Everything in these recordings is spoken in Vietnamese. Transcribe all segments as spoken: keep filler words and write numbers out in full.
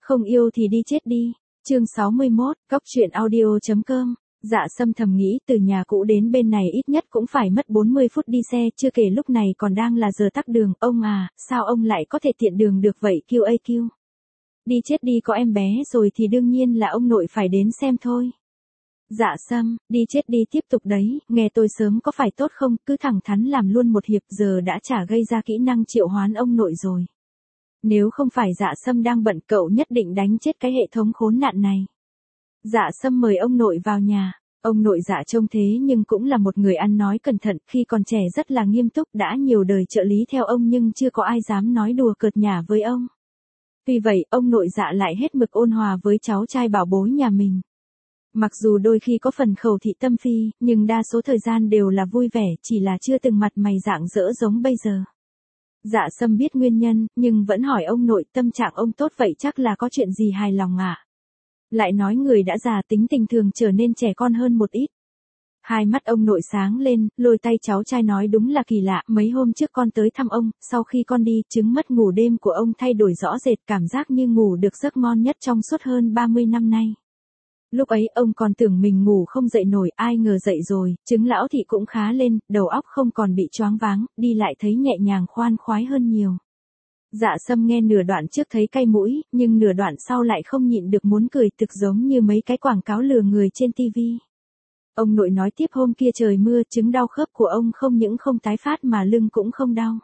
Không yêu thì đi chết đi. Chương sáu mươi mốt, cóc truyện audio chấm com. Dạ Sâm thầm nghĩ từ nhà cũ đến bên này ít nhất cũng phải mất bốn mươi phút đi xe, chưa kể lúc này còn đang là giờ tắc đường. Ông à, sao ông lại có thể tiện đường được vậy quy a quy? Đi chết đi, có em bé rồi thì đương nhiên là ông nội phải đến xem thôi. Dạ Sâm, đi chết đi tiếp tục đấy, nghe tôi sớm có phải tốt không, cứ thẳng thắn làm luôn một hiệp, giờ đã chả gây ra kỹ năng triệu hoán ông nội rồi. Nếu không phải Dạ Sâm đang bận, cậu nhất định đánh chết cái hệ thống khốn nạn này. Dạ Sâm mời ông nội vào nhà. Ông nội Dạ trông thế nhưng cũng là một người ăn nói cẩn thận, khi còn trẻ rất là nghiêm túc, đã nhiều đời trợ lý theo ông nhưng chưa có ai dám nói đùa cợt nhả với ông. Vì vậy, ông nội Dạ lại hết mực ôn hòa với cháu trai bảo bối nhà mình. Mặc dù đôi khi có phần khẩu thị tâm phi, nhưng đa số thời gian đều là vui vẻ, chỉ là chưa từng mặt mày rạng rỡ giống bây giờ. Dạ Sâm biết nguyên nhân, nhưng vẫn hỏi ông nội, tâm trạng ông tốt vậy chắc là có chuyện gì hài lòng ạ? À? Lại nói người đã già tính tình thường trở nên trẻ con hơn một ít. Hai mắt ông nội sáng lên, lôi tay cháu trai nói đúng là kỳ lạ, mấy hôm trước con tới thăm ông, sau khi con đi, chứng mất ngủ đêm của ông thay đổi rõ rệt, cảm giác như ngủ được giấc ngon nhất trong suốt hơn ba mươi năm nay. Lúc ấy ông còn tưởng mình ngủ không dậy nổi, ai ngờ dậy rồi, chứng lão thị cũng khá lên, đầu óc không còn bị choáng váng, đi lại thấy nhẹ nhàng khoan khoái hơn nhiều. Dạ Sâm nghe nửa đoạn trước thấy cay mũi, nhưng nửa đoạn sau lại không nhịn được muốn cười, thực giống như mấy cái quảng cáo lừa người trên tivi. Ông nội nói tiếp, hôm kia trời mưa, chứng đau khớp của ông không những không tái phát mà lưng cũng không đau.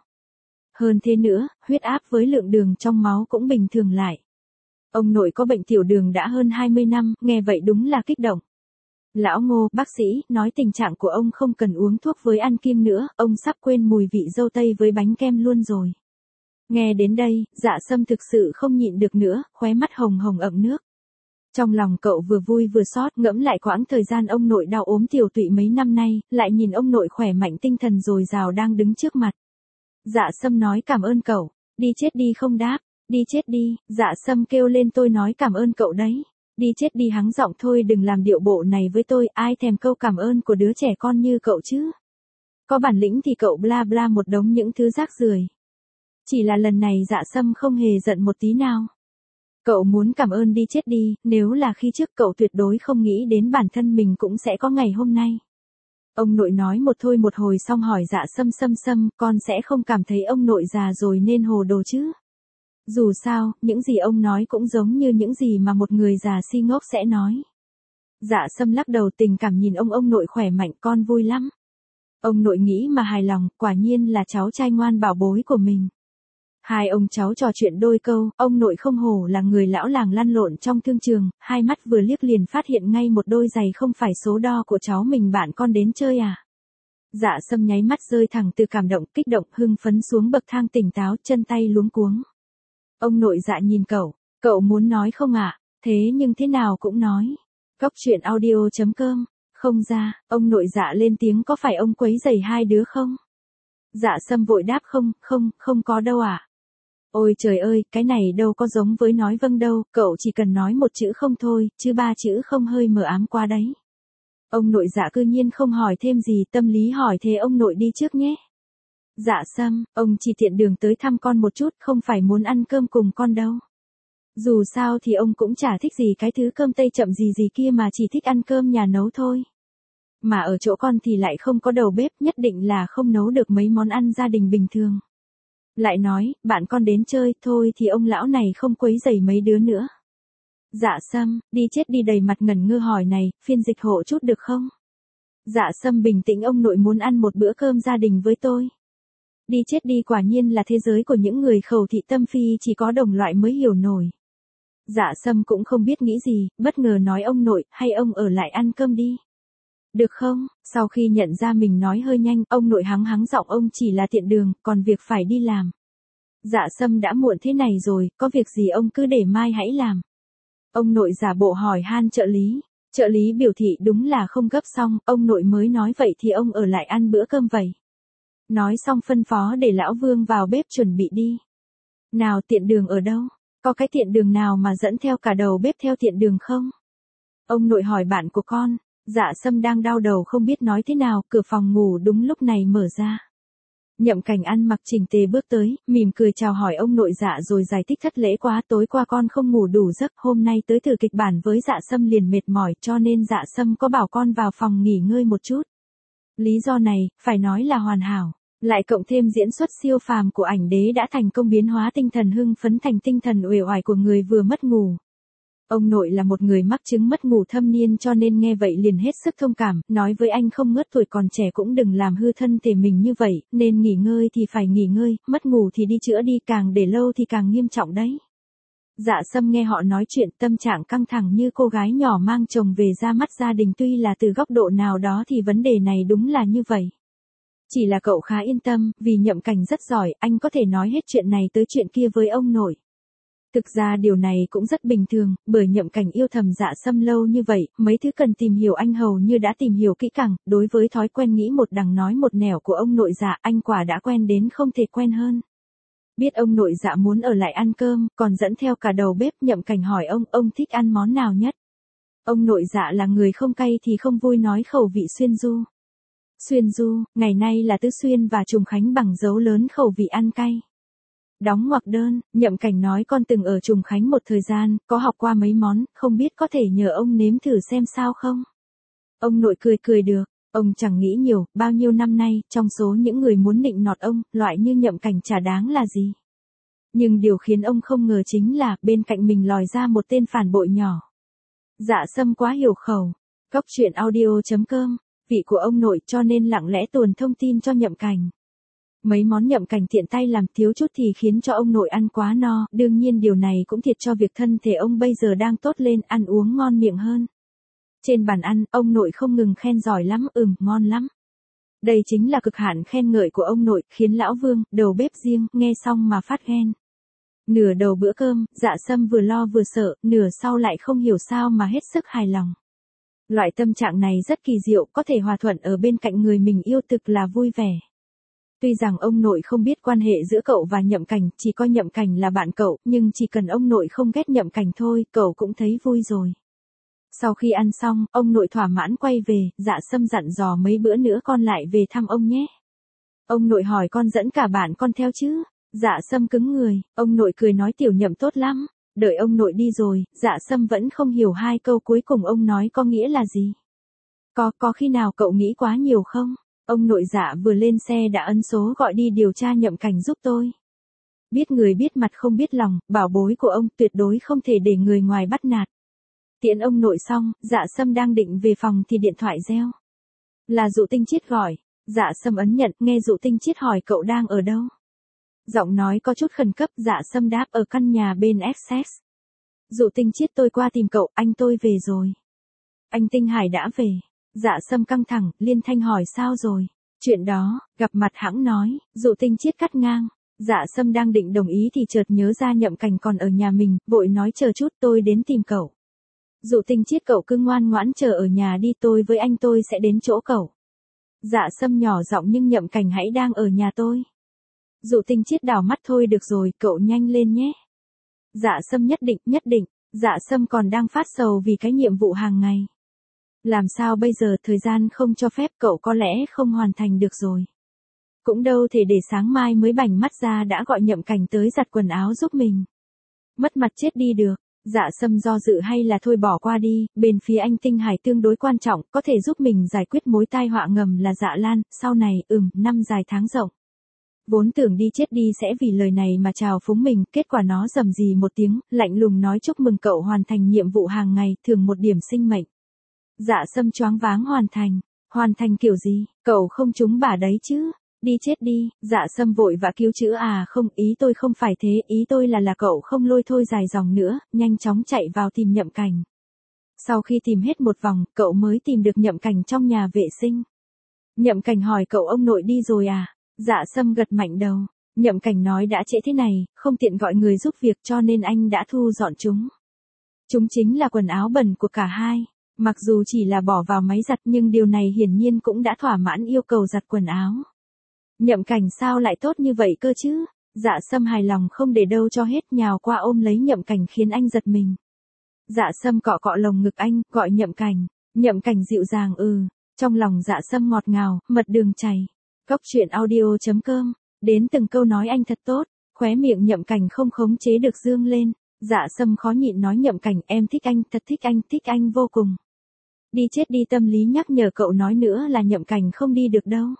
Hơn thế nữa, huyết áp với lượng đường trong máu cũng bình thường lại. Ông nội có bệnh tiểu đường đã hơn hai mươi năm, nghe vậy đúng là kích động. Lão Ngô, bác sĩ, nói tình trạng của ông không cần uống thuốc với ăn kim nữa, ông sắp quên mùi vị dâu tây với bánh kem luôn rồi. Nghe đến đây, Dạ Sâm thực sự không nhịn được nữa, khóe mắt hồng hồng ậm nước. Trong lòng cậu vừa vui vừa xót, ngẫm lại quãng thời gian ông nội đau ốm tiểu tụy mấy năm nay, lại nhìn ông nội khỏe mạnh tinh thần dồi dào đang đứng trước mặt. Dạ Sâm nói cảm ơn cậu, đi chết đi không đáp. Đi chết đi, Dạ Sâm kêu lên, tôi nói cảm ơn cậu đấy. Đi chết đi, hắng giọng, thôi đừng làm điệu bộ này với tôi, ai thèm câu cảm ơn của đứa trẻ con như cậu chứ. Có bản lĩnh thì cậu bla bla một đống những thứ rác rưởi. Chỉ là lần này Dạ Sâm không hề giận một tí nào. Cậu muốn cảm ơn đi chết đi, nếu là khi trước cậu tuyệt đối không nghĩ đến bản thân mình cũng sẽ có ngày hôm nay. Ông nội nói một thôi một hồi xong hỏi Dạ Sâm, Sâm Sâm, con sẽ không cảm thấy ông nội già rồi nên hồ đồ chứ? Dù sao, những gì ông nói cũng giống như những gì mà một người già si ngốc sẽ nói. Dạ Sâm lắc đầu, tình cảm nhìn ông ông nội khỏe mạnh, con vui lắm. Ông nội nghĩ mà hài lòng, quả nhiên là cháu trai ngoan bảo bối của mình. Hai ông cháu trò chuyện đôi câu, ông nội không hổ là người lão làng lăn lộn trong thương trường, hai mắt vừa liếc liền phát hiện ngay một đôi giày không phải số đo của cháu mình, bạn con đến chơi à? Dạ Sâm nháy mắt rơi thẳng từ cảm động, kích động, hưng phấn xuống bậc thang, tỉnh táo, chân tay luống cuống. Ông nội Dạ nhìn cậu, cậu muốn nói không ạ? À? Thế nhưng thế nào cũng nói. Cóc truyện audio chấm com. Không ra, ông nội Dạ lên tiếng, có phải ông quấy rầy hai đứa không? Dạ Sâm vội đáp, không, không, không có đâu ạ. À? Ôi trời ơi, cái này đâu có giống với nói vâng đâu, cậu chỉ cần nói một chữ không thôi, chứ ba chữ không hơi mờ ám quá đấy. Ông nội Dạ cư nhiên không hỏi thêm gì, tâm lý hỏi, thế ông nội đi trước nhé. Dạ Sâm, ông chỉ tiện đường tới thăm con một chút, không phải muốn ăn cơm cùng con đâu. Dù sao thì ông cũng chả thích gì cái thứ cơm tây chậm gì gì kia mà chỉ thích ăn cơm nhà nấu thôi. Mà ở chỗ con thì lại không có đầu bếp, nhất định là không nấu được mấy món ăn gia đình bình thường. Lại nói, bạn con đến chơi, thôi thì ông lão này không quấy rầy mấy đứa nữa. Dạ Sâm, đi chết đi, đầy mặt ngẩn ngơ hỏi, này, phiên dịch hộ chút được không? Dạ Sâm bình tĩnh, ông nội muốn ăn một bữa cơm gia đình với tôi. Đi chết đi, quả nhiên là thế giới của những người khẩu thị tâm phi, chỉ có đồng loại mới hiểu nổi. Dạ Sâm cũng không biết nghĩ gì, bất ngờ nói, ông nội, hay ông ở lại ăn cơm đi. Được không? Sau khi nhận ra mình nói hơi nhanh, ông nội hắng hắng giọng, ông chỉ là tiện đường, còn việc phải đi làm. Dạ Sâm, đã muộn thế này rồi, có việc gì ông cứ để mai hãy làm. Ông nội giả bộ hỏi han trợ lý. Trợ lý biểu thị đúng là không gấp, xong, ông nội mới nói, vậy thì ông ở lại ăn bữa cơm vậy. Nói xong phân phó để lão Vương vào bếp chuẩn bị đi. Nào, tiện đường ở đâu? Có cái tiện đường nào mà dẫn theo cả đầu bếp theo tiện đường không? Ông nội hỏi bạn của con. Dạ Sâm đang đau đầu không biết nói thế nào, cửa phòng ngủ đúng lúc này mở ra. Nhậm Cảnh ăn mặc chỉnh tề bước tới, mỉm cười chào hỏi ông nội Dạ rồi giải thích thất lễ quá, tối qua con không ngủ đủ giấc, hôm nay tới thử kịch bản với Dạ Sâm liền mệt mỏi cho nên Dạ Sâm có bảo con vào phòng nghỉ ngơi một chút. Lý do này, phải nói là hoàn hảo. Lại cộng thêm diễn xuất siêu phàm của ảnh đế đã thành công biến hóa tinh thần hưng phấn thành tinh thần uể oải của người vừa mất ngủ. Ông nội là một người mắc chứng mất ngủ thâm niên cho nên nghe vậy liền hết sức thông cảm, nói với anh không ngớt tuổi còn trẻ cũng đừng làm hư thân thể mình như vậy, nên nghỉ ngơi thì phải nghỉ ngơi, mất ngủ thì đi chữa đi, càng để lâu thì càng nghiêm trọng đấy. Dạ Sâm nghe họ nói chuyện tâm trạng căng thẳng như cô gái nhỏ mang chồng về ra mắt gia đình, tuy là từ góc độ nào đó thì vấn đề này đúng là như vậy. Chỉ là cậu khá yên tâm, vì Nhậm Cảnh rất giỏi, anh có thể nói hết chuyện này tới chuyện kia với ông nội. Thực ra điều này cũng rất bình thường, bởi Nhậm Cảnh yêu thầm Dạ Sâm lâu như vậy, mấy thứ cần tìm hiểu anh hầu như đã tìm hiểu kỹ càng, đối với thói quen nghĩ một đằng nói một nẻo của ông nội Dạ, anh quả đã quen đến không thể quen hơn. Biết ông nội Dạ muốn ở lại ăn cơm, còn dẫn theo cả đầu bếp, Nhậm Cảnh hỏi ông, ông thích ăn món nào nhất? Ông nội Dạ là người không cay thì không vui, nói khẩu vị xuyên du. Xuyên du, ngày nay là Tứ Xuyên và Trùng Khánh bằng dấu lớn khẩu vị ăn cay. Đóng ngoặc đơn, Nhậm Cảnh nói con từng ở Trùng Khánh một thời gian, có học qua mấy món, không biết có thể nhờ ông nếm thử xem sao không? Ông nội cười cười được, ông chẳng nghĩ nhiều, bao nhiêu năm nay, trong số những người muốn nịnh nọt ông, loại như Nhậm Cảnh chả đáng là gì. Nhưng điều khiến ông không ngờ chính là, bên cạnh mình lòi ra một tên phản bội nhỏ. Dạ Sâm quá hiểu khẩu. Cóc truyện audio chấm com, vị của ông nội cho nên lặng lẽ tuồn thông tin cho Nhậm Cảnh. Mấy món Nhậm Cảnh tiện tay làm thiếu chút thì khiến cho ông nội ăn quá no, đương nhiên điều này cũng thiệt cho việc thân thể ông bây giờ đang tốt lên, ăn uống ngon miệng hơn. Trên bàn ăn, ông nội không ngừng khen giỏi lắm, ừm, ngon lắm. Đây chính là cực hạn khen ngợi của ông nội, khiến lão Vương, đầu bếp riêng, nghe xong mà phát ghen. Nửa đầu bữa cơm, Dạ Sâm vừa lo vừa sợ, nửa sau lại không hiểu sao mà hết sức hài lòng. Loại tâm trạng này rất kỳ diệu, có thể hòa thuận ở bên cạnh người mình yêu thực là vui vẻ. Tuy rằng ông nội không biết quan hệ giữa cậu và Nhậm Cảnh, chỉ coi Nhậm Cảnh là bạn cậu, nhưng chỉ cần ông nội không ghét Nhậm Cảnh thôi, cậu cũng thấy vui rồi. Sau khi ăn xong, ông nội thỏa mãn quay về, Dạ Sâm dặn dò mấy bữa nữa con lại về thăm ông nhé. Ông nội hỏi con dẫn cả bạn con theo chứ? Dạ Sâm cứng người, ông nội cười nói tiểu Nhậm tốt lắm. Đợi ông nội đi rồi, Dạ Sâm vẫn không hiểu hai câu cuối cùng ông nói có nghĩa là gì. Có, có khi nào cậu nghĩ quá nhiều không? Ông nội Dạ vừa lên xe đã ấn số gọi đi điều tra Nhậm Cảnh giúp tôi. Biết người biết mặt không biết lòng, bảo bối của ông tuyệt đối không thể để người ngoài bắt nạt. Tiễn ông nội xong, Dạ Sâm đang định về phòng thì điện thoại reo. Là Dụ Tinh Chiết gọi. Dạ Sâm ấn nhận, nghe Dụ Tinh Chiết hỏi cậu đang ở đâu. Giọng nói có chút khẩn cấp, Dạ Sâm đáp ở căn nhà bên Essex. Dụ Tinh Chiết tôi qua tìm cậu, anh tôi về rồi. Anh Tinh Hải đã về. Dạ Sâm căng thẳng, liên thanh hỏi sao rồi. Chuyện đó, gặp mặt hãng nói, Dụ Tinh Chiết cắt ngang. Dạ Sâm đang định đồng ý thì chợt nhớ ra Nhậm Cảnh còn ở nhà mình, vội nói chờ chút tôi đến tìm cậu. Dụ Tinh Chiết cậu cứ ngoan ngoãn chờ ở nhà đi, tôi với anh tôi sẽ đến chỗ cậu. Dạ Sâm nhỏ giọng nhưng Nhậm Cảnh hãy đang ở nhà tôi. Dụ Tinh Chiết đảo mắt thôi được rồi, cậu nhanh lên nhé. Dạ Sâm nhất định, nhất định. Dạ Sâm còn đang phát sầu vì cái nhiệm vụ hàng ngày. Làm sao bây giờ, thời gian không cho phép, cậu có lẽ không hoàn thành được rồi. Cũng đâu thể để sáng mai mới bảnh mắt ra đã gọi Nhậm Cảnh tới giặt quần áo giúp mình. Mất mặt chết đi được. Dạ Sâm do dự hay là thôi bỏ qua đi, bên phía anh Tinh Hải tương đối quan trọng, có thể giúp mình giải quyết mối tai họa ngầm là Dạ Lan, sau này, ừm, năm dài tháng rộng. Vốn tưởng đi chết đi sẽ vì lời này mà chào phúng mình, kết quả nó rầm rì một tiếng, lạnh lùng nói chúc mừng cậu hoàn thành nhiệm vụ hàng ngày, thưởng một điểm sinh mệnh. Dạ Sâm choáng váng, hoàn thành, hoàn thành kiểu gì, cậu không trúng bả đấy chứ, đi chết đi. Dạ Sâm vội vã cứu chữa, à không, ý tôi không phải thế, ý tôi là là cậu không lôi thôi dài dòng nữa, nhanh chóng chạy vào tìm Nhậm Cảnh. Sau khi tìm hết một vòng, cậu mới tìm được Nhậm Cảnh trong nhà vệ sinh. Nhậm Cảnh hỏi cậu ông nội đi rồi à? Dạ Sâm gật mạnh đầu. Nhậm Cảnh nói đã trễ thế này, không tiện gọi người giúp việc cho nên anh đã thu dọn chúng. Chúng chính là quần áo bẩn của cả hai. Mặc dù chỉ là bỏ vào máy giặt nhưng điều này hiển nhiên cũng đã thỏa mãn yêu cầu giặt quần áo. Nhậm Cảnh sao lại tốt như vậy cơ chứ? Dạ Sâm hài lòng không để đâu cho hết, nhào qua ôm lấy Nhậm Cảnh khiến anh giật mình. Dạ Sâm cọ cọ lồng ngực anh, gọi Nhậm Cảnh. Nhậm Cảnh dịu dàng ừ. Trong lòng Dạ Sâm ngọt ngào, mật đường chảy. Cóc truyện audio chấm com, đến từng câu nói anh thật tốt, khóe miệng Nhậm Cảnh không khống chế được dương lên, Dạ Sâm khó nhịn nói Nhậm Cảnh em thích anh, thật thích anh, thích anh vô cùng. Đi chết đi, tâm lý nhắc nhở cậu nói nữa là Nhậm Cảnh không đi được đâu.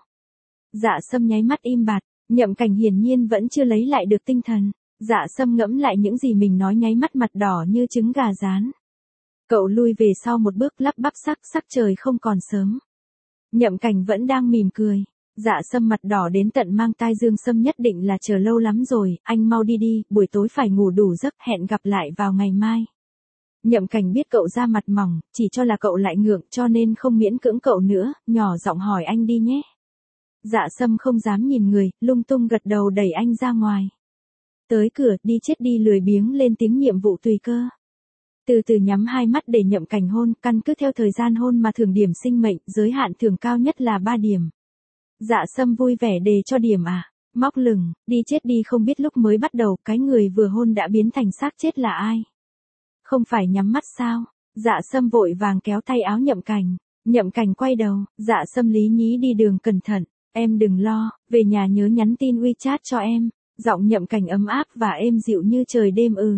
Dạ Sâm nháy mắt im bặt, Nhậm Cảnh hiển nhiên vẫn chưa lấy lại được tinh thần. Dạ Sâm ngẫm lại những gì mình nói nháy mắt mặt đỏ như trứng gà rán. Cậu lui về sau một bước lắp bắp sắc sắc trời không còn sớm. Nhậm Cảnh vẫn đang mỉm cười. Dạ Sâm mặt đỏ đến tận mang tai Dương Sâm nhất định là chờ lâu lắm rồi, anh mau đi đi, buổi tối phải ngủ đủ giấc, hẹn gặp lại vào ngày mai. Nhậm Cảnh biết cậu da mặt mỏng, chỉ cho là cậu lại ngượng cho nên không miễn cưỡng cậu nữa, nhỏ giọng hỏi anh đi nhé. Dạ Sâm không dám nhìn người, lung tung gật đầu đẩy anh ra ngoài. Tới cửa, đi chết đi lười biếng lên tiếng nhiệm vụ tùy cơ. Từ từ nhắm hai mắt để Nhậm Cảnh hôn, căn cứ theo thời gian hôn mà thưởng điểm sinh mệnh, giới hạn thưởng cao nhất là ba điểm. Dạ Sâm vui vẻ đề cho điểm à, móc lửng, đi chết đi không biết lúc mới bắt đầu, cái người vừa hôn đã biến thành xác chết là ai? Không phải nhắm mắt sao? Dạ Sâm vội vàng kéo tay áo Nhậm Cảnh, Nhậm Cảnh quay đầu, Dạ Sâm lý nhí đi đường cẩn thận, em đừng lo, về nhà nhớ nhắn tin WeChat cho em, giọng Nhậm Cảnh ấm áp và êm dịu như trời đêm ừ.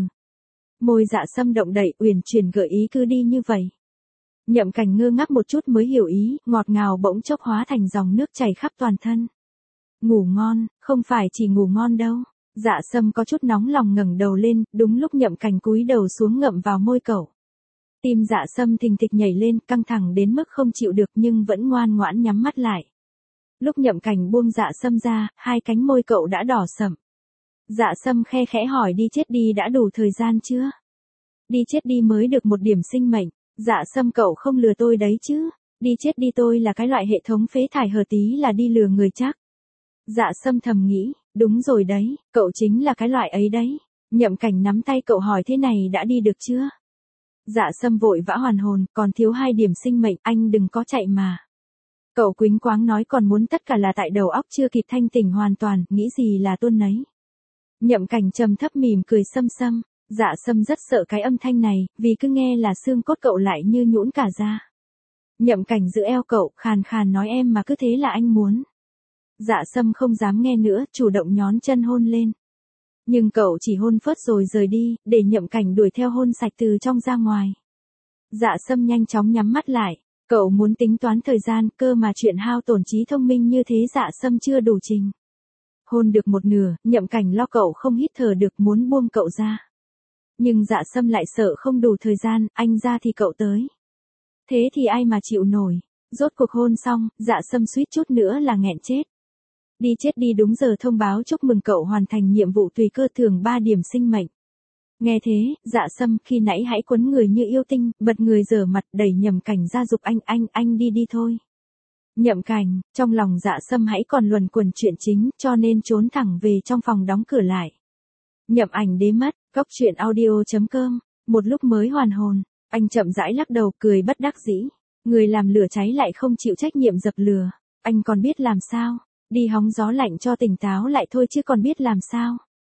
Môi Dạ Sâm động đậy uyển chuyển gợi ý cứ đi như vậy. Nhậm Cảnh ngơ ngác một chút mới hiểu ý, ngọt ngào bỗng chốc hóa thành dòng nước chảy khắp toàn thân. Ngủ ngon, không phải chỉ ngủ ngon đâu. Dạ Sâm có chút nóng lòng ngẩng đầu lên, đúng lúc Nhậm Cảnh cúi đầu xuống ngậm vào môi cậu. Tim Dạ Sâm thình thịch nhảy lên, căng thẳng đến mức không chịu được nhưng vẫn ngoan ngoãn nhắm mắt lại. Lúc Nhậm Cảnh buông Dạ Sâm ra, hai cánh môi cậu đã đỏ sậm. Dạ Sâm khe khẽ hỏi đi chết đi đã đủ thời gian chưa? Đi chết đi mới được một điểm sinh mệnh. Dạ Sâm cậu không lừa tôi đấy chứ? Đi chết đi tôi là cái loại hệ thống phế thải hờ tí là đi lừa người chắc. Dạ Sâm thầm nghĩ, đúng rồi đấy, cậu chính là cái loại ấy đấy. Nhậm Cảnh nắm tay cậu hỏi thế này đã đi được chưa? Dạ Sâm vội vã hoàn hồn, còn thiếu hai điểm sinh mệnh, anh đừng có chạy mà. Cậu quýnh quáng nói còn muốn tất cả là tại đầu óc chưa kịp thanh tỉnh hoàn toàn, nghĩ gì là tuôn nấy. Nhậm Cảnh trầm thấp mỉm cười xâm xâm. Dạ Sâm rất sợ cái âm thanh này, vì cứ nghe là xương cốt cậu lại như nhũn cả ra. Nhậm Cảnh giữ eo cậu, khàn khàn nói em mà cứ thế là anh muốn. Dạ Sâm không dám nghe nữa, chủ động nhón chân hôn lên. Nhưng cậu chỉ hôn phớt rồi rời đi, để Nhậm Cảnh đuổi theo hôn sạch từ trong ra ngoài. Dạ Sâm nhanh chóng nhắm mắt lại, cậu muốn tính toán thời gian, cơ mà chuyện hao tổn trí thông minh như thế Dạ Sâm chưa đủ trình. Hôn được một nửa, Nhậm Cảnh lo cậu không hít thở được muốn buông cậu ra. Nhưng Dạ Sâm lại sợ không đủ thời gian, anh ra thì cậu tới. Thế thì ai mà chịu nổi. Rốt cuộc hôn xong, Dạ Sâm suýt chút nữa là nghẹn chết. Đi chết đi đúng giờ thông báo chúc mừng cậu hoàn thành nhiệm vụ tùy cơ thưởng ba điểm sinh mệnh. Nghe thế, Dạ Sâm khi nãy hãy quấn người như yêu tinh, bật người dở mặt đẩy Nhậm Cảnh ra giục anh anh anh đi đi thôi. Nhậm Cảnh, trong lòng Dạ Sâm hãy còn luẩn quẩn chuyện chính cho nên trốn thẳng về trong phòng đóng cửa lại. Nhậm Ảnh đế mất, cóc truyện audio chấm com, một lúc mới hoàn hồn, anh chậm rãi lắc đầu cười bất đắc dĩ. Người làm lửa cháy lại không chịu trách nhiệm dập lửa, anh còn biết làm sao, đi hóng gió lạnh cho tỉnh táo lại thôi chứ còn biết làm sao.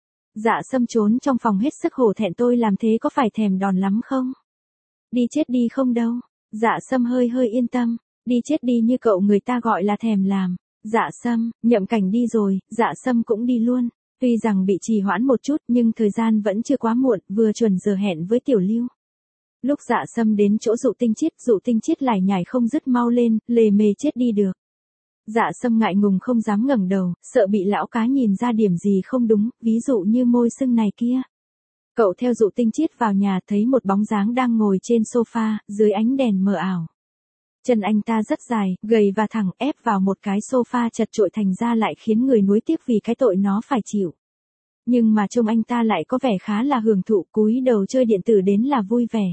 Dạ Sâm trốn trong phòng hết sức hổ thẹn tôi làm thế có phải thèm đòn lắm không? Đi chết đi không đâu, Dạ Sâm hơi hơi yên tâm, đi chết đi như cậu người ta gọi là thèm làm. Dạ Sâm, Nhậm Cảnh đi rồi, Dạ Sâm cũng đi luôn. Tuy rằng bị trì hoãn một chút nhưng thời gian vẫn chưa quá muộn, vừa chuẩn giờ hẹn với Tiểu Lưu. Lúc Dạ Sâm đến chỗ Dụ Tinh Chiết, Dụ Tinh Chiết lải nhải không dứt mau lên, lề mề chết đi được. Dạ Sâm ngại ngùng không dám ngẩng đầu, sợ bị lão cá nhìn ra điểm gì không đúng, ví dụ như môi sưng này kia. Cậu theo Dụ Tinh Chiết vào nhà thấy một bóng dáng đang ngồi trên sofa, dưới ánh đèn mờ ảo. Chân anh ta rất dài, gầy và thẳng ép vào một cái sofa chật chội thành ra lại khiến người nuối tiếc vì cái tội nó phải chịu. Nhưng mà trông anh ta lại có vẻ khá là hưởng thụ, cúi đầu chơi điện tử đến là vui vẻ.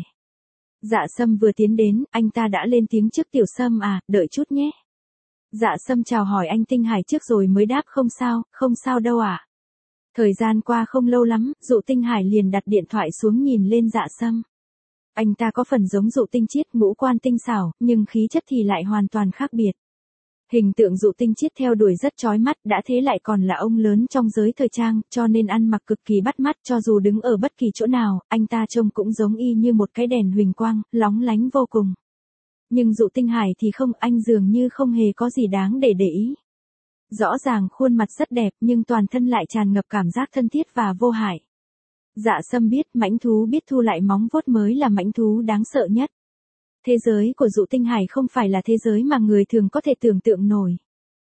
Dạ Sâm vừa tiến đến, anh ta đã lên tiếng trước Tiểu Sâm à, đợi chút nhé. Dạ Sâm chào hỏi anh Tinh Hải trước rồi mới đáp không sao, không sao đâu ạ. À. Thời gian qua không lâu lắm, Dụ Tinh Hải liền đặt điện thoại xuống nhìn lên Dạ Sâm. Anh ta có phần giống Dụ Tinh Chiết, ngũ quan tinh xảo, nhưng khí chất thì lại hoàn toàn khác biệt. Hình tượng Dụ Tinh Chiết theo đuổi rất chói mắt, đã thế lại còn là ông lớn trong giới thời trang, cho nên ăn mặc cực kỳ bắt mắt, cho dù đứng ở bất kỳ chỗ nào, anh ta trông cũng giống y như một cái đèn huỳnh quang, lóng lánh vô cùng. Nhưng Dụ Tinh Hải thì không, anh dường như không hề có gì đáng để để ý. Rõ ràng khuôn mặt rất đẹp nhưng toàn thân lại tràn ngập cảm giác thân thiết và vô hại. Dạ Sâm biết mãnh thú biết thu lại móng vuốt mới là mãnh thú đáng sợ nhất. Thế giới của Dụ Tinh Hải không phải là thế giới mà người thường có thể tưởng tượng nổi.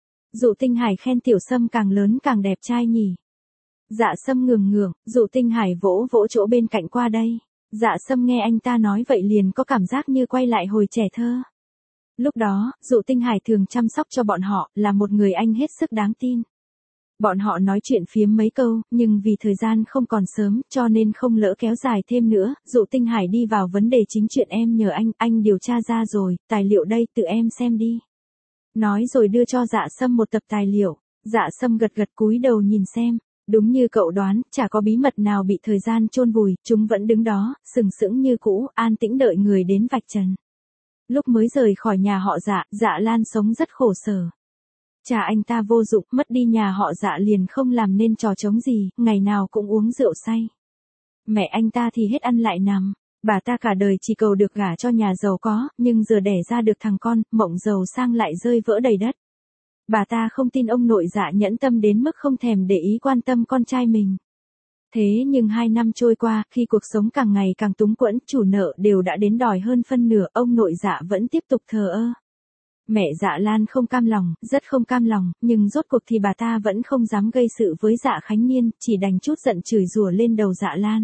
Dụ Tinh Hải khen Tiểu Sâm càng lớn càng đẹp trai nhỉ. Dạ Sâm ngường ngưởng, Dụ Tinh Hải vỗ vỗ chỗ bên cạnh qua đây. Dạ Sâm nghe anh ta nói vậy liền có cảm giác như quay lại hồi trẻ thơ. Lúc đó, Dụ Tinh Hải thường chăm sóc cho bọn họ, là một người anh hết sức đáng tin. Bọn họ nói chuyện phiếm mấy câu, nhưng vì thời gian không còn sớm, cho nên không lỡ kéo dài thêm nữa, Dụ Tinh Hải đi vào vấn đề chính chuyện em nhờ anh, anh điều tra ra rồi, tài liệu đây, tự em xem đi. Nói rồi đưa cho Dạ Sâm một tập tài liệu, Dạ Sâm gật gật cúi đầu nhìn xem, đúng như cậu đoán, chả có bí mật nào bị thời gian chôn vùi, chúng vẫn đứng đó, sừng sững như cũ, an tĩnh đợi người đến vạch trần. Lúc mới rời khỏi nhà họ Dạ, Dạ Lan sống rất khổ sở. Cha anh ta vô dụng, mất đi nhà họ Dạ liền không làm nên trò trống gì, ngày nào cũng uống rượu say. Mẹ anh ta thì hết ăn lại nằm, bà ta cả đời chỉ cầu được gả cho nhà giàu có, nhưng giờ đẻ ra được thằng con, mộng giàu sang lại rơi vỡ đầy đất. Bà ta không tin ông nội Dạ nhẫn tâm đến mức không thèm để ý quan tâm con trai mình. Thế nhưng hai năm trôi qua, khi cuộc sống càng ngày càng túng quẫn, chủ nợ đều đã đến đòi hơn phân nửa, ông nội Dạ vẫn tiếp tục thờ ơ. Mẹ Dạ Lan không cam lòng, rất không cam lòng, nhưng rốt cuộc thì bà ta vẫn không dám gây sự với Dạ Khánh Niên, chỉ đành chút giận chửi rủa lên đầu Dạ Lan.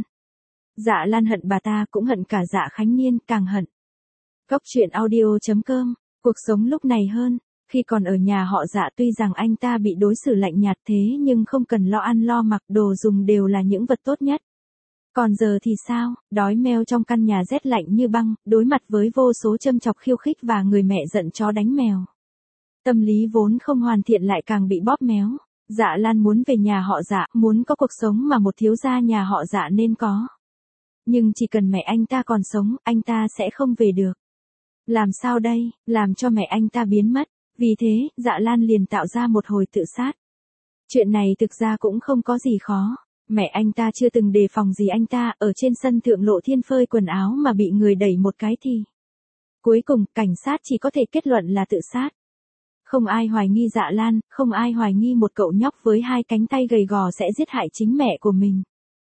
Dạ Lan hận bà ta cũng hận cả Dạ Khánh Niên, càng hận. Góc truyện audio chấm com, cuộc sống lúc này hơn. Khi còn ở nhà họ Dạ tuy rằng anh ta bị đối xử lạnh nhạt thế nhưng không cần lo ăn lo mặc, đồ dùng đều là những vật tốt nhất. Còn giờ thì sao, đói meo trong căn nhà rét lạnh như băng, đối mặt với vô số châm chọc khiêu khích và người mẹ giận chó đánh mèo. Tâm lý vốn không hoàn thiện lại càng bị bóp méo. Dạ Lan muốn về nhà họ Dạ, muốn có cuộc sống mà một thiếu gia nhà họ Dạ nên có. Nhưng chỉ cần mẹ anh ta còn sống, anh ta sẽ không về được. Làm sao đây, làm cho mẹ anh ta biến mất. Vì thế, Dạ Lan liền tạo ra một hồi tự sát. Chuyện này thực ra cũng không có gì khó. Mẹ anh ta chưa từng đề phòng gì anh ta, ở trên sân thượng lộ thiên phơi quần áo mà bị người đẩy một cái thì. Cuối cùng, cảnh sát chỉ có thể kết luận là tự sát. Không ai hoài nghi Dạ Lan, không ai hoài nghi một cậu nhóc với hai cánh tay gầy gò sẽ giết hại chính mẹ của mình.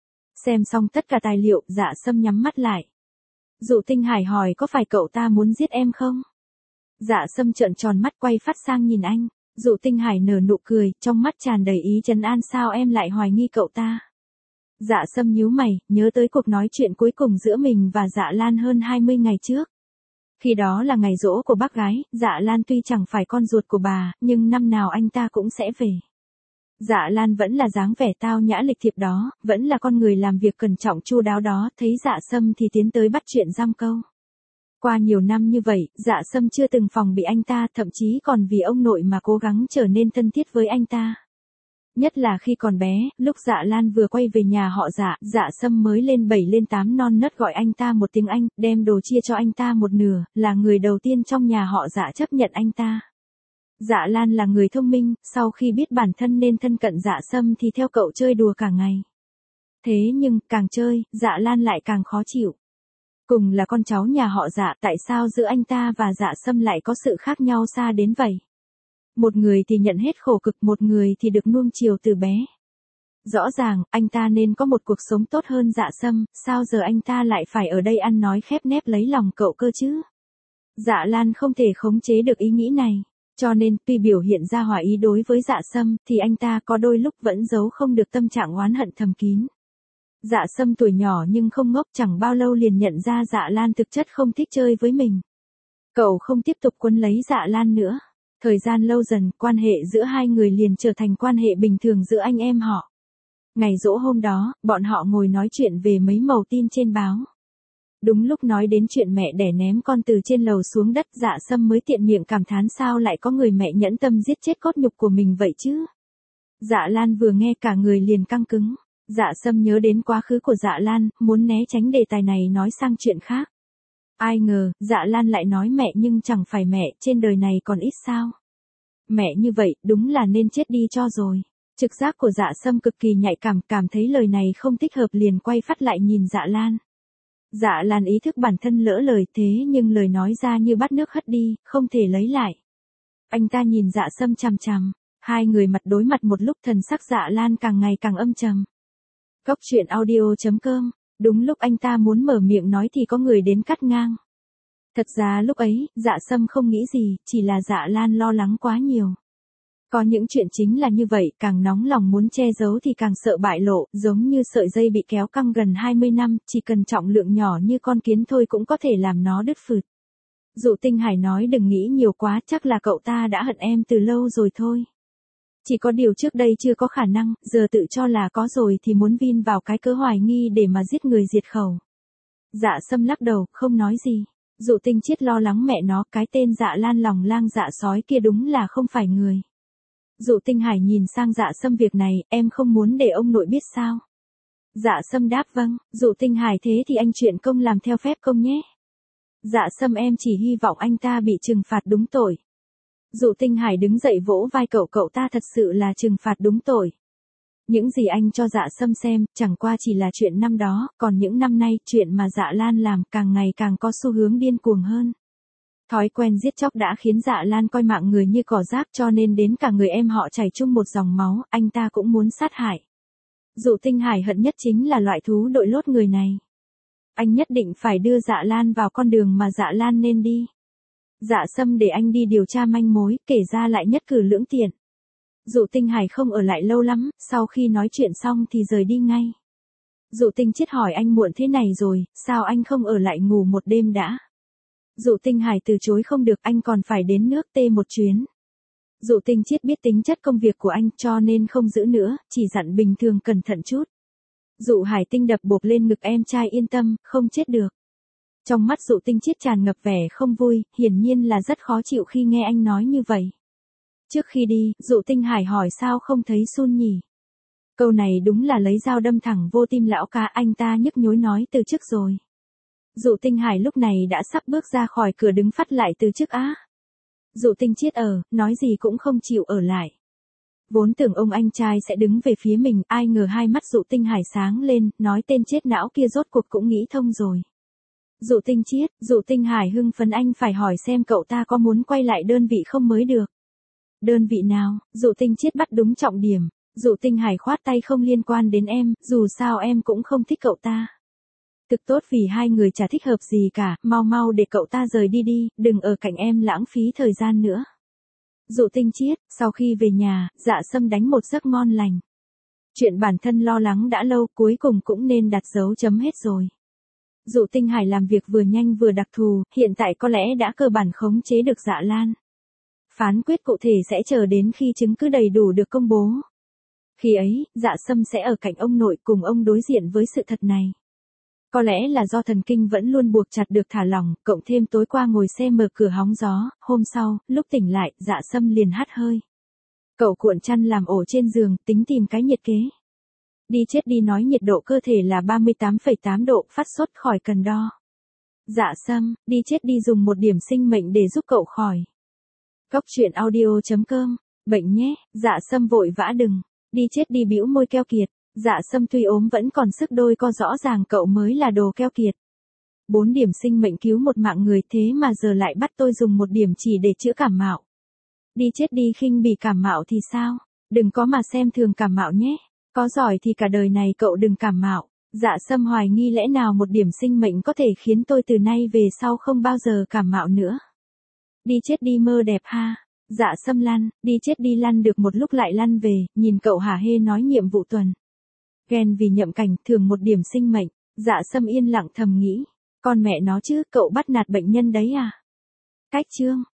Xem xong tất cả tài liệu, Dạ Sâm nhắm mắt lại. Dụ Tinh Hải hỏi có phải cậu ta muốn giết em không? Dạ Sâm trợn tròn mắt quay phát sang nhìn anh. Dụ Tinh Hải nở nụ cười, trong mắt tràn đầy ý trấn an, sao em lại hoài nghi cậu ta? Dạ Sâm nhíu mày, nhớ tới cuộc nói chuyện cuối cùng giữa mình và Dạ Lan hơn hai mươi ngày trước. Khi đó là ngày giỗ của bác gái, Dạ Lan tuy chẳng phải con ruột của bà, nhưng năm nào anh ta cũng sẽ về. Dạ Lan vẫn là dáng vẻ tao nhã lịch thiệp đó, vẫn là con người làm việc cẩn trọng chu đáo đó, thấy Dạ Sâm thì tiến tới bắt chuyện giam câu. Qua nhiều năm như vậy, Dạ Sâm chưa từng phòng bị anh ta, thậm chí còn vì ông nội mà cố gắng trở nên thân thiết với anh ta. Nhất là khi còn bé, lúc Dạ Lan vừa quay về nhà họ Dạ, Dạ Sâm mới lên bảy lên tám non nớt gọi anh ta một tiếng anh, đem đồ chia cho anh ta một nửa, là người đầu tiên trong nhà họ Dạ chấp nhận anh ta. Dạ Lan là người thông minh, sau khi biết bản thân nên thân cận Dạ Sâm thì theo cậu chơi đùa cả ngày. Thế nhưng, càng chơi, Dạ Lan lại càng khó chịu. Cùng là con cháu nhà họ Dạ, tại sao giữa anh ta và Dạ Sâm lại có sự khác nhau xa đến vậy? Một người thì nhận hết khổ cực, một người thì được nuông chiều từ bé. Rõ ràng, anh ta nên có một cuộc sống tốt hơn Dạ Sâm, sao giờ anh ta lại phải ở đây ăn nói khép nép lấy lòng cậu cơ chứ? Dạ Lan không thể khống chế được ý nghĩ này, cho nên tuy biểu hiện ra hòa ý đối với Dạ Sâm, thì anh ta có đôi lúc vẫn giấu không được tâm trạng oán hận thầm kín. Dạ Sâm tuổi nhỏ nhưng không ngốc, chẳng bao lâu liền nhận ra Dạ Lan thực chất không thích chơi với mình. Cậu không tiếp tục quấn lấy Dạ Lan nữa. Thời gian lâu dần, quan hệ giữa hai người liền trở thành quan hệ bình thường giữa anh em họ. Ngày giỗ hôm đó, bọn họ ngồi nói chuyện về mấy mẩu tin trên báo. Đúng lúc nói đến chuyện mẹ đẻ ném con từ trên lầu xuống đất, Dạ Sâm mới tiện miệng cảm thán sao lại có người mẹ nhẫn tâm giết chết cốt nhục của mình vậy chứ. Dạ Lan vừa nghe cả người liền căng cứng. Dạ Sâm nhớ đến quá khứ của Dạ Lan, muốn né tránh đề tài này nói sang chuyện khác. Ai ngờ, Dạ Lan lại nói mẹ nhưng chẳng phải mẹ, trên đời này còn ít sao. Mẹ như vậy, đúng là nên chết đi cho rồi. Trực giác của Dạ Sâm cực kỳ nhạy cảm, cảm thấy lời này không thích hợp liền quay phát lại nhìn Dạ Lan. Dạ Lan ý thức bản thân lỡ lời thế nhưng lời nói ra như bát nước hất đi, không thể lấy lại. Anh ta nhìn Dạ Sâm chằm chằm. Hai người mặt đối mặt một lúc, thần sắc Dạ Lan càng ngày càng âm trầm. Cốc truyện audio chấm com, đúng lúc anh ta muốn mở miệng nói thì có người đến cắt ngang. Thật ra lúc ấy, Dạ Sâm không nghĩ gì, chỉ là Dạ Lan lo lắng quá nhiều. Có những chuyện chính là như vậy, càng nóng lòng muốn che giấu thì càng sợ bại lộ, giống như sợi dây bị kéo căng gần hai mươi năm, chỉ cần trọng lượng nhỏ như con kiến thôi cũng có thể làm nó đứt phượt. Dụ Tinh Hải nói đừng nghĩ nhiều quá, chắc là cậu ta đã hận em từ lâu rồi thôi. Chỉ có điều trước đây chưa có khả năng, giờ tự cho là có rồi thì muốn vin vào cái cớ hoài nghi để mà giết người diệt khẩu. Dạ Sâm lắc đầu, không nói gì. Dụ Tinh Chiết lo lắng mẹ nó, cái tên Dạ Lan lòng lang dạ sói kia đúng là không phải người. Dụ Tinh Hải nhìn sang Dạ Sâm, việc này, em không muốn để ông nội biết sao? Dạ Sâm đáp vâng. Dụ Tinh Hải thế thì anh chuyện công làm theo phép công nhé. Dạ Sâm em chỉ hy vọng anh ta bị trừng phạt đúng tội. Dụ Tinh Hải đứng dậy vỗ vai cậu, cậu ta thật sự là trừng phạt đúng tội. Những gì anh cho Dạ Sâm xem, chẳng qua chỉ là chuyện năm đó, còn những năm nay, chuyện mà Dạ Lan làm càng ngày càng có xu hướng điên cuồng hơn. Thói quen giết chóc đã khiến Dạ Lan coi mạng người như cỏ rác, cho nên đến cả người em họ chảy chung một dòng máu, anh ta cũng muốn sát hại. Dụ Tinh Hải hận nhất chính là loại thú đội lốt người này. Anh nhất định phải đưa Dạ Lan vào con đường mà Dạ Lan nên đi. Dạ Sâm để anh đi điều tra manh mối, kể ra lại nhất cử lưỡng tiện. Dụ Tinh Hải không ở lại lâu lắm, sau khi nói chuyện xong thì rời đi ngay. Dụ Tinh Chiết hỏi anh muộn thế này rồi, sao anh không ở lại ngủ một đêm đã? Dụ Tinh Hải từ chối không được, anh còn phải đến nước T một chuyến. Dụ Tinh Chiết biết tính chất công việc của anh cho nên không giữ nữa, chỉ dặn bình thường cẩn thận chút. Dụ Hải Tinh đập bộp lên ngực, em trai yên tâm, không chết được. Trong mắt Dụ Tinh Chiết tràn ngập vẻ không vui, hiển nhiên là rất khó chịu khi nghe anh nói như vậy. Trước khi đi, Dụ Tinh Hải hỏi sao không thấy Sun nhỉ? Câu này đúng là lấy dao đâm thẳng vô tim lão ca, anh ta nhức nhối nói từ trước rồi. Dụ Tinh Hải lúc này đã sắp bước ra khỏi cửa đứng phát lại từ trước á. Dụ Tinh Chiết ở, nói gì cũng không chịu ở lại. Vốn tưởng ông anh trai sẽ đứng về phía mình, ai ngờ hai mắt Dụ Tinh Hải sáng lên, nói tên chết não kia rốt cuộc cũng nghĩ thông rồi. Dụ Tinh Chiết, Dụ Tinh Hải hưng phấn, anh phải hỏi xem cậu ta có muốn quay lại đơn vị không mới được. Đơn vị nào? Dụ Tinh Chiết bắt đúng trọng điểm. Dụ Tinh Hải khoát tay, không liên quan đến em, dù sao em cũng không thích cậu ta. Thực tốt vì hai người chả thích hợp gì cả, mau mau để cậu ta rời đi đi, đừng ở cạnh em lãng phí thời gian nữa. Dụ Tinh Chiết, sau khi về nhà, Dạ Sâm đánh một giấc ngon lành. Chuyện bản thân lo lắng đã lâu, cuối cùng cũng nên đặt dấu chấm hết rồi. Dụ Tinh Hải làm việc vừa nhanh vừa đặc thù, hiện tại có lẽ đã cơ bản khống chế được Dạ Lan. Phán quyết cụ thể sẽ chờ đến khi chứng cứ đầy đủ được công bố. Khi ấy, Dạ Sâm sẽ ở cạnh ông nội cùng ông đối diện với sự thật này. Có lẽ là do thần kinh vẫn luôn buộc chặt được thả lỏng, cộng thêm tối qua ngồi xe mở cửa hóng gió, hôm sau, lúc tỉnh lại, Dạ Sâm liền hắt hơi. Cậu cuộn chăn làm ổ trên giường, tính tìm cái nhiệt kế. Đi chết đi nói nhiệt độ cơ thể là ba mươi tám phẩy tám độ, phát sốt khỏi cần đo. Dạ Sâm, đi chết đi dùng một điểm sinh mệnh để giúp cậu khỏi. Cốc truyện audio chấm com, bệnh nhé, Dạ Sâm vội vã đừng. Đi chết đi bĩu môi keo kiệt. Dạ Sâm tuy ốm vẫn còn sức đôi co, rõ ràng cậu mới là đồ keo kiệt. Bốn điểm sinh mệnh cứu một mạng người, thế mà giờ lại bắt tôi dùng một điểm chỉ để chữa cảm mạo. Đi chết đi khinh bỉ cảm mạo thì sao? Đừng có mà xem thường cảm mạo nhé. Có giỏi thì cả đời này cậu đừng cảm mạo. Dạ Sâm hoài nghi lẽ nào một điểm sinh mệnh có thể khiến tôi từ nay về sau không bao giờ cảm mạo nữa. Đi chết đi mơ đẹp ha. Dạ Sâm lăn, đi chết đi lăn được một lúc lại lăn về, nhìn cậu hả hê nói nhiệm vụ tuần. Ghen vì Nhậm Cảnh thường một điểm sinh mệnh, Dạ Sâm yên lặng thầm nghĩ. Con mẹ nó chứ, cậu bắt nạt bệnh nhân đấy à? Cách chương.